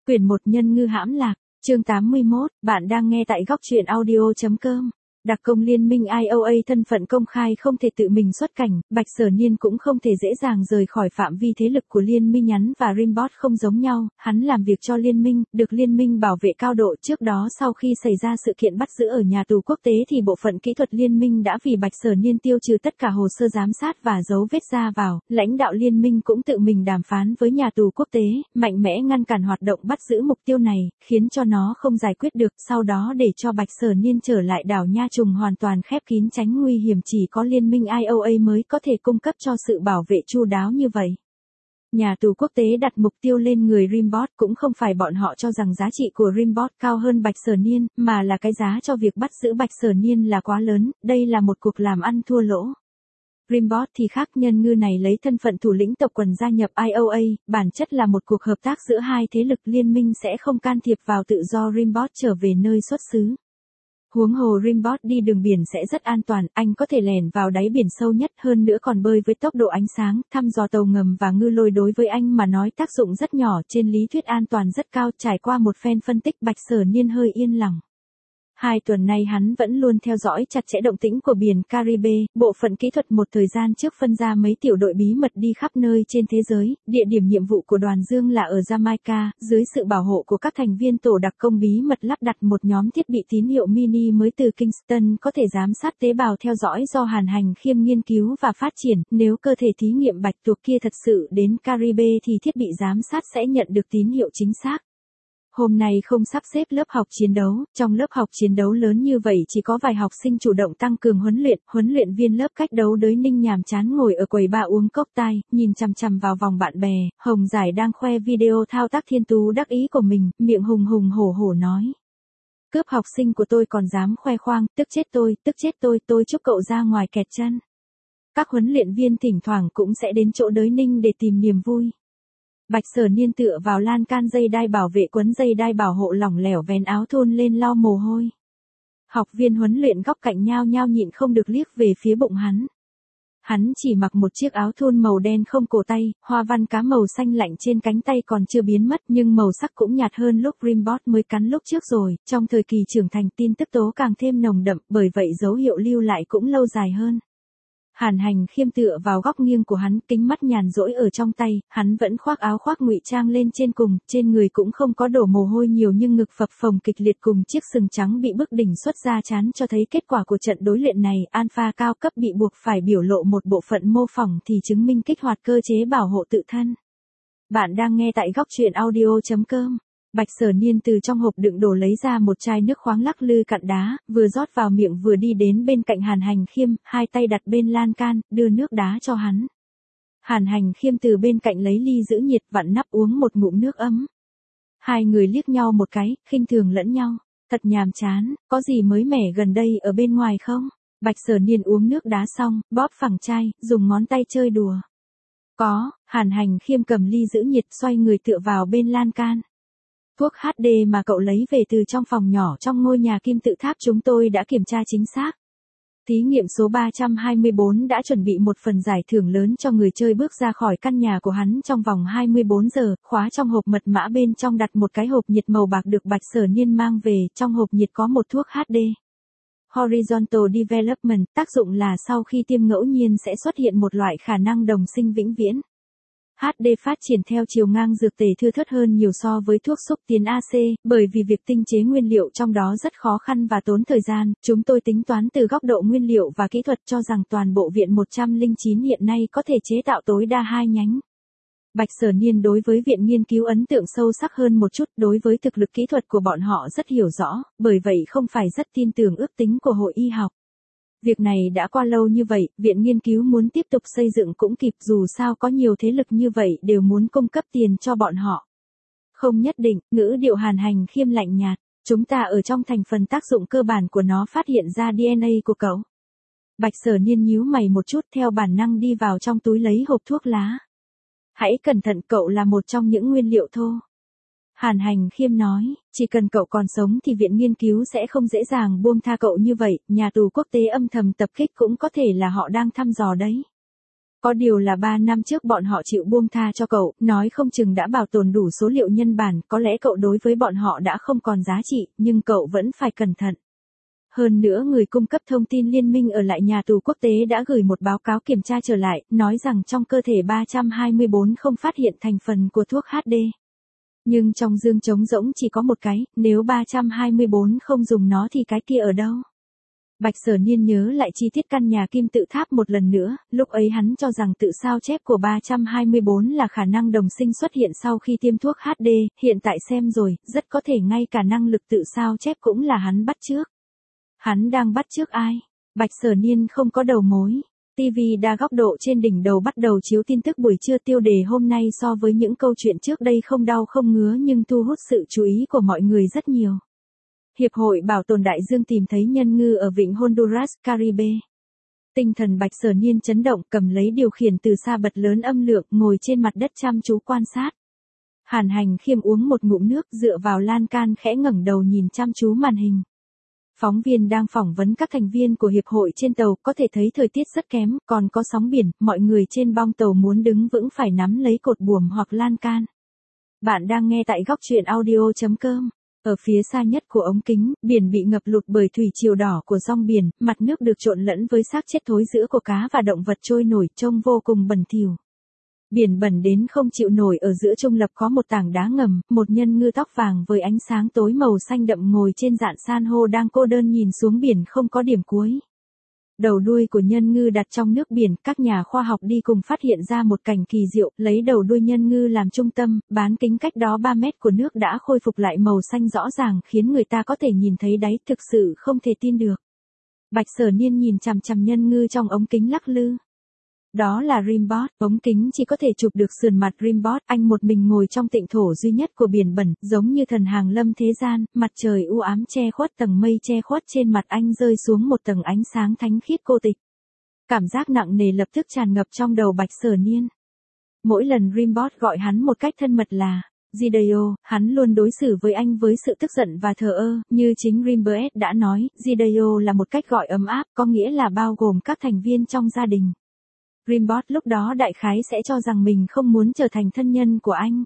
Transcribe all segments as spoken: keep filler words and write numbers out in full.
Quyển một Nhân ngư hãm lạc, chương tám mươi mốt, bạn đang nghe tại góc truyện audio.com. Đặc công liên minh i o a thân phận công khai không thể tự mình xuất cảnh, Bạch Sở Niên cũng không thể dễ dàng rời khỏi phạm vi thế lực của liên minh nhắn và Rimbot không giống nhau, hắn làm việc cho liên minh, được liên minh bảo vệ cao độ. Trước đó sau khi xảy ra sự kiện bắt giữ ở nhà tù quốc tế thì bộ phận kỹ thuật liên minh đã vì Bạch Sở Niên tiêu trừ tất cả hồ sơ giám sát và dấu vết ra vào, lãnh đạo liên minh cũng tự mình đàm phán với nhà tù quốc tế, mạnh mẽ ngăn cản hoạt động bắt giữ mục tiêu này, khiến cho nó không giải quyết được, sau đó để cho Bạch Sở Niên trở lại đảo Nha Trùng hoàn toàn khép kín tránh nguy hiểm, chỉ có liên minh i o a mới có thể cung cấp cho sự bảo vệ chu đáo như vậy. Nhà tù quốc tế đặt mục tiêu lên người Rimbot, cũng không phải bọn họ cho rằng giá trị của Rimbot cao hơn Bạch Sở Niên, mà là cái giá cho việc bắt giữ Bạch Sở Niên là quá lớn, đây là một cuộc làm ăn thua lỗ. Rimbot thì khác, nhân ngư này lấy thân phận thủ lĩnh tộc quần gia nhập i o a, bản chất là một cuộc hợp tác giữa hai thế lực, liên minh sẽ không can thiệp vào tự do Rimbot trở về nơi xuất xứ. Huống hồ Rimbot đi đường biển sẽ rất an toàn, anh có thể lẻn vào đáy biển sâu nhất, hơn nữa còn bơi với tốc độ ánh sáng, thăm dò tàu ngầm và ngư lôi đối với anh mà nói tác dụng rất nhỏ, trên lý thuyết an toàn rất cao. Trải qua một phen phân tích, Bạch Sở Niên hơi yên lòng. Hai tuần nay hắn vẫn luôn theo dõi chặt chẽ động tĩnh của biển Caribe, bộ phận kỹ thuật một thời gian trước phân ra mấy tiểu đội bí mật đi khắp nơi trên thế giới, địa điểm nhiệm vụ của đoàn Dương là ở Jamaica, dưới sự bảo hộ của các thành viên tổ đặc công bí mật lắp đặt một nhóm thiết bị tín hiệu mini mới từ Kingston có thể giám sát tế bào theo dõi do Hàn Hành Khiêm nghiên cứu và phát triển, nếu cơ thể thí nghiệm bạch tuộc kia thật sự đến Caribe thì thiết bị giám sát sẽ nhận được tín hiệu chính xác. Hôm nay không sắp xếp lớp học chiến đấu, trong lớp học chiến đấu lớn như vậy chỉ có vài học sinh chủ động tăng cường huấn luyện, huấn luyện viên lớp cách đấu đới Ninh nhàm chán ngồi ở quầy bar uống cốc tai, nhìn chằm chằm vào vòng bạn bè, Hồng Giải đang khoe video thao tác thiên tú đắc ý của mình, miệng hùng hùng hổ hổ nói. Cướp học sinh của tôi còn dám khoe khoang, tức chết tôi, tức chết tôi, tôi chúc cậu ra ngoài kẹt chân. Các huấn luyện viên thỉnh thoảng cũng sẽ đến chỗ đới Ninh để tìm niềm vui. Bạch Sở Niên tựa vào lan can dây đai bảo vệ quấn dây đai bảo hộ lỏng lẻo vén áo thun lên lau mồ hôi. Học viên huấn luyện góc cạnh nhao nhao nhịn không được liếc về phía bụng hắn. Hắn chỉ mặc một chiếc áo thun màu đen không cổ tay, hoa văn cá màu xanh lạnh trên cánh tay còn chưa biến mất nhưng màu sắc cũng nhạt hơn lúc Rimbot mới cắn lúc trước rồi, trong thời kỳ trưởng thành tin tức tố càng thêm nồng đậm, bởi vậy dấu hiệu lưu lại cũng lâu dài hơn. Hàn Hành Khiêm tựa vào góc nghiêng của hắn, kính mắt nhàn rỗi ở trong tay, hắn vẫn khoác áo khoác ngụy trang lên trên cùng, trên người cũng không có đổ mồ hôi nhiều nhưng ngực phập phồng kịch liệt cùng chiếc sừng trắng bị bức đỉnh xuất ra trán cho thấy kết quả của trận đối luyện này. Alpha cao cấp bị buộc phải biểu lộ một bộ phận mô phỏng thì chứng minh kích hoạt cơ chế bảo hộ tự thân. Bạn đang nghe tại góc truyện audio.com. Bạch Sở Niên từ trong hộp đựng đồ lấy ra một chai nước khoáng lắc lư cặn đá, vừa rót vào miệng vừa đi đến bên cạnh Hàn Hành Khiêm, hai tay đặt bên lan can, đưa nước đá cho hắn. Hàn Hành Khiêm từ bên cạnh lấy ly giữ nhiệt vặn nắp uống một ngụm nước ấm. Hai người liếc nhau một cái, khinh thường lẫn nhau. Thật nhàm chán, có gì mới mẻ gần đây ở bên ngoài không? Bạch Sở Niên uống nước đá xong, bóp phẳng chai, dùng ngón tay chơi đùa. Có, Hàn Hành Khiêm cầm ly giữ nhiệt xoay người tựa vào bên lan can. Thuốc hát đê mà cậu lấy về từ trong phòng nhỏ trong ngôi nhà kim tự tháp chúng tôi đã kiểm tra chính xác. Thí nghiệm số ba trăm hai mươi bốn đã chuẩn bị một phần giải thưởng lớn cho người chơi bước ra khỏi căn nhà của hắn trong vòng hai mươi bốn giờ, khóa trong hộp mật mã bên trong đặt một cái hộp nhiệt màu bạc được Bạch Sở Niên mang về, trong hộp nhiệt có một thuốc hát đê. Horizontal Development, tác dụng là sau khi tiêm ngẫu nhiên sẽ xuất hiện một loại khả năng đồng sinh vĩnh viễn. hát đê phát triển theo chiều ngang dược tề thưa thớt hơn nhiều so với thuốc xúc tiến a xê, bởi vì việc tinh chế nguyên liệu trong đó rất khó khăn và tốn thời gian. Chúng tôi tính toán từ góc độ nguyên liệu và kỹ thuật cho rằng toàn bộ viện một trăm lẻ chín hiện nay có thể chế tạo tối đa hai nhánh. Bạch Sở Niên đối với viện nghiên cứu ấn tượng sâu sắc hơn một chút, đối với thực lực kỹ thuật của bọn họ rất hiểu rõ, bởi vậy không phải rất tin tưởng ước tính của hội y học. Việc này đã qua lâu như vậy, viện nghiên cứu muốn tiếp tục xây dựng cũng kịp, dù sao có nhiều thế lực như vậy đều muốn cung cấp tiền cho bọn họ. Không nhất định, ngữ điệu Hàn Hành Khiêm lạnh nhạt, chúng ta ở trong thành phần tác dụng cơ bản của nó phát hiện ra đê en a của cậu. Bạch Sở Niên nhíu mày một chút theo bản năng đi vào trong túi lấy hộp thuốc lá. Hãy cẩn thận, cậu là một trong những nguyên liệu thô. Hàn Hành Khiêm nói, chỉ cần cậu còn sống thì viện nghiên cứu sẽ không dễ dàng buông tha cậu như vậy, nhà tù quốc tế âm thầm tập kích cũng có thể là họ đang thăm dò đấy. Có điều là ba năm trước bọn họ chịu buông tha cho cậu, nói không chừng đã bảo tồn đủ số liệu nhân bản, có lẽ cậu đối với bọn họ đã không còn giá trị, nhưng cậu vẫn phải cẩn thận. Hơn nữa người cung cấp thông tin liên minh ở lại nhà tù quốc tế đã gửi một báo cáo kiểm tra trở lại, nói rằng trong cơ thể ba trăm hai mươi bốn không phát hiện thành phần của thuốc hát đê. Nhưng trong dương trống rỗng chỉ có một cái, nếu ba trăm hai mươi bốn không dùng nó thì cái kia ở đâu? Bạch Sở Niên nhớ lại chi tiết căn nhà kim tự tháp một lần nữa, lúc ấy hắn cho rằng tự sao chép của ba trăm hai mươi bốn là khả năng đồng sinh xuất hiện sau khi tiêm thuốc hát đê, hiện tại xem rồi, rất có thể ngay cả năng lực tự sao chép cũng là hắn bắt chước. Hắn đang bắt chước ai? Bạch Sở Niên không có đầu mối. ti vi đa góc độ trên đỉnh đầu bắt đầu chiếu tin tức buổi trưa, tiêu đề hôm nay so với những câu chuyện trước đây không đau không ngứa nhưng thu hút sự chú ý của mọi người rất nhiều. Hiệp hội Bảo tồn Đại Dương tìm thấy nhân ngư ở vịnh Honduras, Caribe. Tinh thần Bạch Sở Niên chấn động, cầm lấy điều khiển từ xa bật lớn âm lượng, ngồi trên mặt đất chăm chú quan sát. Hàn Hành Khiêm uống một ngụm nước, dựa vào lan can khẽ ngẩng đầu nhìn chăm chú màn hình. Phóng viên đang phỏng vấn các thành viên của hiệp hội trên tàu, có thể thấy thời tiết rất kém, còn có sóng biển, mọi người trên bong tàu muốn đứng vững phải nắm lấy cột buồm hoặc lan can. Bạn đang nghe tại góc truyện audio chấm com. Ở phía xa nhất của ống kính, biển bị ngập lụt bởi thủy triều đỏ của dòng biển, mặt nước được trộn lẫn với xác chết thối rữa của cá và động vật trôi nổi, trông vô cùng bẩn thỉu. Biển bẩn đến không chịu nổi, ở giữa trung lập có một tảng đá ngầm, một nhân ngư tóc vàng với ánh sáng tối màu xanh đậm ngồi trên dạn san hô đang cô đơn nhìn xuống biển không có điểm cuối. Đầu đuôi của nhân ngư đặt trong nước biển, các nhà khoa học đi cùng phát hiện ra một cảnh kỳ diệu, lấy đầu đuôi nhân ngư làm trung tâm, bán kính cách đó ba mét của nước đã khôi phục lại màu xanh rõ ràng, khiến người ta có thể nhìn thấy đáy, thực sự không thể tin được. Bạch Sở Niên nhìn chằm chằm nhân ngư trong ống kính lắc lư. Đó là Rimbot, ống kính chỉ có thể chụp được sườn mặt Rimbot, anh một mình ngồi trong tịnh thổ duy nhất của biển bẩn, giống như thần hàng lâm thế gian, mặt trời u ám che khuất, tầng mây che khuất trên mặt anh rơi xuống một tầng ánh sáng thánh khiết cô tịch. Cảm giác nặng nề lập tức tràn ngập trong đầu Bạch Sở Niên. Mỗi lần Rimbot gọi hắn một cách thân mật là Gideon, hắn luôn đối xử với anh với sự tức giận và thờ ơ, như chính Rimbot đã nói, Gideon là một cách gọi ấm áp, có nghĩa là bao gồm các thành viên trong gia đình. Rimbot lúc đó đại khái sẽ cho rằng mình không muốn trở thành thân nhân của anh.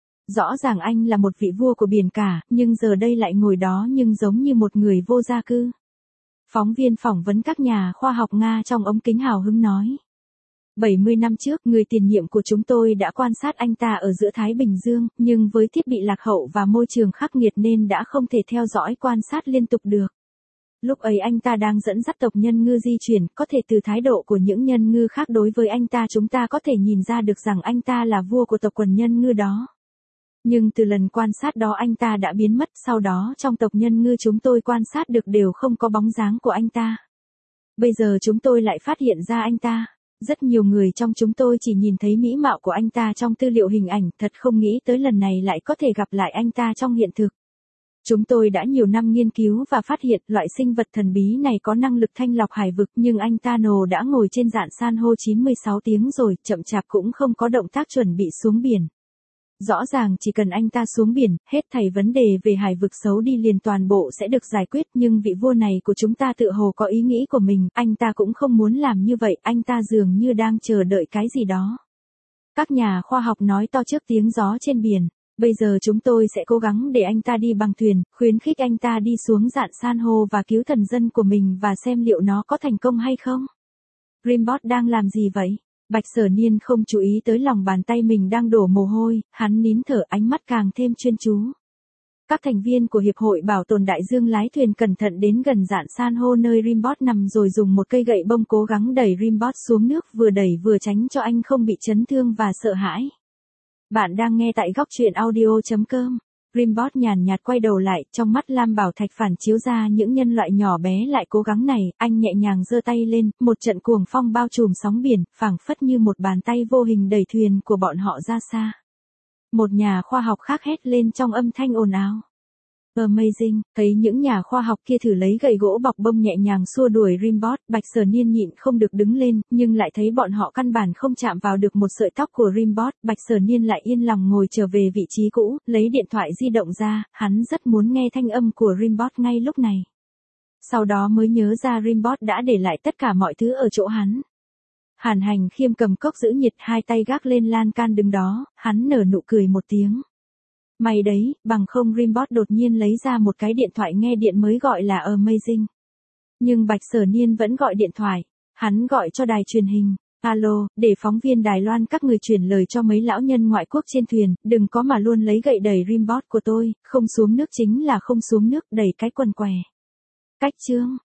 Rõ ràng anh là một vị vua của biển cả, nhưng giờ đây lại ngồi đó nhưng giống như một người vô gia cư. Phóng viên phỏng vấn các nhà khoa học Nga trong ống kính hào hứng nói. bảy mươi năm trước, người tiền nhiệm của chúng tôi đã quan sát anh ta ở giữa Thái Bình Dương, nhưng với thiết bị lạc hậu và môi trường khắc nghiệt nên đã không thể theo dõi quan sát liên tục được. Lúc ấy anh ta đang dẫn dắt tộc nhân ngư di chuyển, có thể từ thái độ của những nhân ngư khác đối với anh ta chúng ta có thể nhìn ra được rằng anh ta là vua của tộc quần nhân ngư đó. Nhưng từ lần quan sát đó anh ta đã biến mất, sau đó trong tộc nhân ngư chúng tôi quan sát được đều không có bóng dáng của anh ta. Bây giờ chúng tôi lại phát hiện ra anh ta. Rất nhiều người trong chúng tôi chỉ nhìn thấy mỹ mạo của anh ta trong tư liệu hình ảnh, thật không nghĩ tới lần này lại có thể gặp lại anh ta trong hiện thực. Chúng tôi đã nhiều năm nghiên cứu và phát hiện loại sinh vật thần bí này có năng lực thanh lọc hải vực, nhưng anh ta nồ đã ngồi trên dạn san hô chín mươi sáu tiếng rồi, chậm chạp cũng không có động tác chuẩn bị xuống biển. Rõ ràng chỉ cần anh ta xuống biển, hết thảy vấn đề về hải vực xấu đi liền toàn bộ sẽ được giải quyết, nhưng vị vua này của chúng ta tự hồ có ý nghĩ của mình, anh ta cũng không muốn làm như vậy, anh ta dường như đang chờ đợi cái gì đó. Các nhà khoa học nói to trước tiếng gió trên biển. Bây giờ chúng tôi sẽ cố gắng để anh ta đi bằng thuyền, khuyến khích anh ta đi xuống dạn san hô và cứu thần dân của mình và xem liệu nó có thành công hay không. Rimbot đang làm gì vậy? Bạch Sở Niên không chú ý tới lòng bàn tay mình đang đổ mồ hôi, hắn nín thở, ánh mắt càng thêm chuyên chú. Các thành viên của Hiệp hội Bảo tồn Đại Dương lái thuyền cẩn thận đến gần dạn san hô nơi Rimbot nằm rồi dùng một cây gậy bông cố gắng đẩy Rimbot xuống nước, vừa đẩy vừa tránh cho anh không bị chấn thương và sợ hãi. Bạn đang nghe tại góc truyện audio chấm com. Rimbot nhàn nhạt quay đầu lại, trong mắt lam bảo thạch phản chiếu ra những nhân loại nhỏ bé lại cố gắng này, anh nhẹ nhàng giơ tay lên, một trận cuồng phong bao trùm sóng biển, phảng phất như một bàn tay vô hình đẩy thuyền của bọn họ ra xa. Một nhà khoa học khác hét lên trong âm thanh ồn ào. Amazing, thấy những nhà khoa học kia thử lấy gậy gỗ bọc bông nhẹ nhàng xua đuổi Rimbot, Bạch Sở Niên nhịn không được đứng lên, nhưng lại thấy bọn họ căn bản không chạm vào được một sợi tóc của Rimbot, Bạch Sở Niên lại yên lòng ngồi trở về vị trí cũ, lấy điện thoại di động ra, hắn rất muốn nghe thanh âm của Rimbot ngay lúc này. Sau đó mới nhớ ra Rimbot đã để lại tất cả mọi thứ ở chỗ hắn. Hàn Hành Khiêm cầm cốc giữ nhiệt hai tay gác lên lan can đứng đó, hắn nở nụ cười một tiếng. May đấy, bằng không Rimbot đột nhiên lấy ra một cái điện thoại nghe điện mới gọi là Amazing. Nhưng Bạch Sở Niên vẫn gọi điện thoại, hắn gọi cho đài truyền hình. Alo, để phóng viên Đài Loan các người truyền lời cho mấy lão nhân ngoại quốc trên thuyền, đừng có mà luôn lấy gậy đẩy Rimbot của tôi, không xuống nước chính là không xuống nước, đẩy cái quần què. Cách chương.